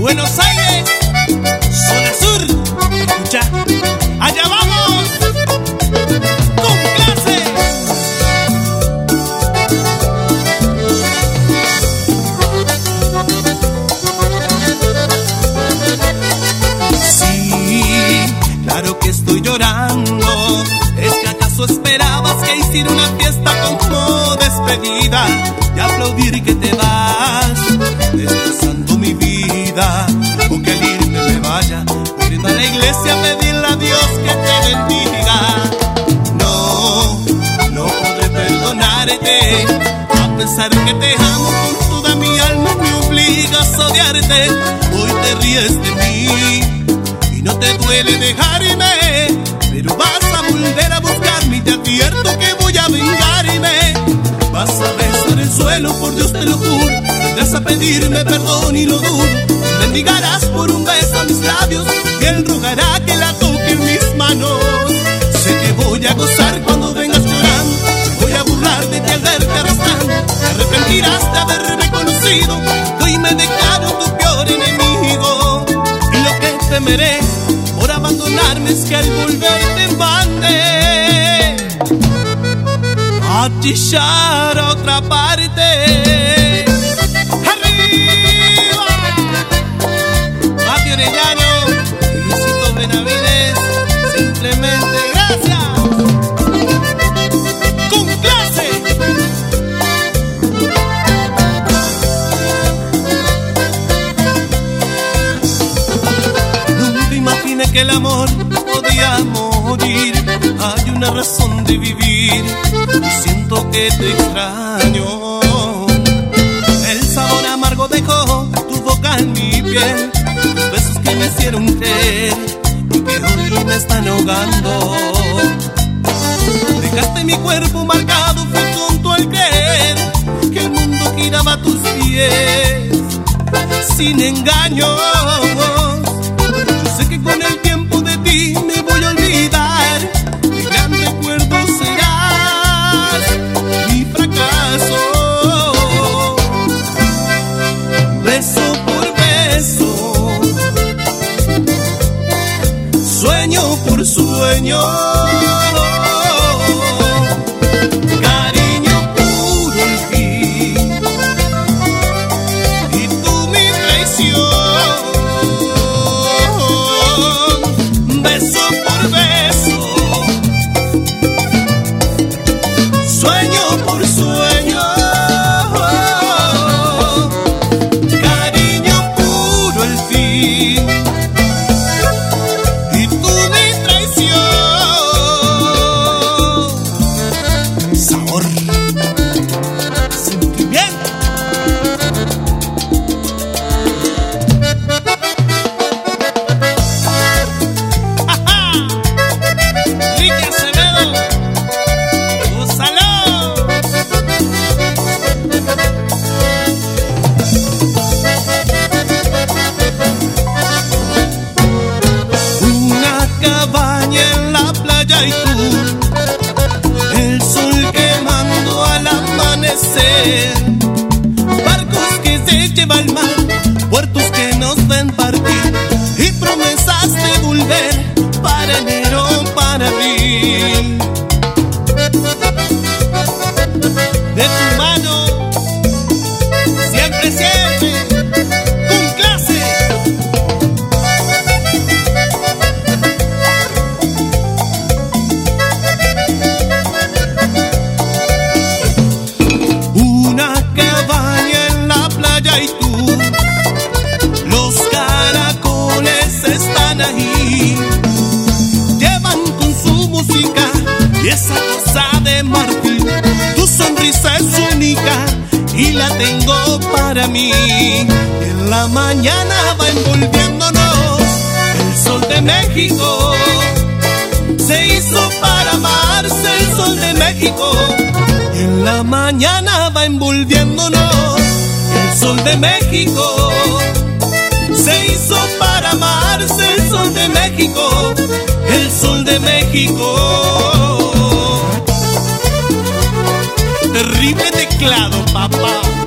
Buenos Aires, zona sur. Escucha, allá vamos, con clase. Sí, claro que estoy llorando. ¿Es que acaso esperabas que hiciera una fiesta como despedida y aplaudir que te vas, destrozando mi vida? O que al irme me vaya corriendo a la iglesia a pedirle a Dios que te bendiga. No, no podré perdonarte, a pesar que te amo con toda mi alma, me obligas a odiarte. Hoy te ríes de mí y no te duele dejarme, pero vas a volver a buscarme y te advierto que voy a vengarme. Vas a besar el suelo, por Dios te lo juro, vendrás a pedirme perdón y lo dudo. Bendigarás por un beso a mis labios y él rogará que la toque en mis manos. Sé que voy a gozar cuando vengas llorando, voy a burlar de ti al verte arrastrando. Te arrepentirás de haberme conocido, hoy me declaro tu peor enemigo. Y lo que temeré por abandonarme es que al volver te mande a chillar a otra parte. ¡Arriba! Mati Orellano y Luisito Benavides, simplemente gracias. ¡Con clase! Nunca imaginé que el amor podía morir. Hay una razón de vivir y siento que te extraño. El sabor amargo dejó tu boca en mi piel, los besos que me hicieron creer y que hoy me están ahogando. Dejaste mi cuerpo marcado, fui tonto al creer que el mundo giraba a tus pies sin engaños. Yo sé que con el tiempo de ti me voy a olvidar, mi gran recuerdo serás mi fracaso. Beso por beso, sueño por sueño, cariño puro al fin, y tú mi traición. Beso por beso, sueño por sueño, cariño puro al fin, y tú mi traición. Sabor, sentimiento. Ricky Acevedo, úsalo. Una cabaña en la playa y tú, el sol quemando al amanecer, barcos que se llevan al mar, puertos que nos ven partir y promesas de volver para enero, para abril. De tu mano, siempre, siempre, con clase. Una cabaña en la playa y tú, los caracoles están ahí, llevan con su música y esa cosa de marfil. Tu sonrisa es única y la tengo para mí. En la mañana va envolviéndonos el sol de México. Se hizo para amarse el sol de México. En la mañana va envolviéndonos el sol de México. Se hizo para amarse el sol de México. El sol de México. Terrible teclado, papá.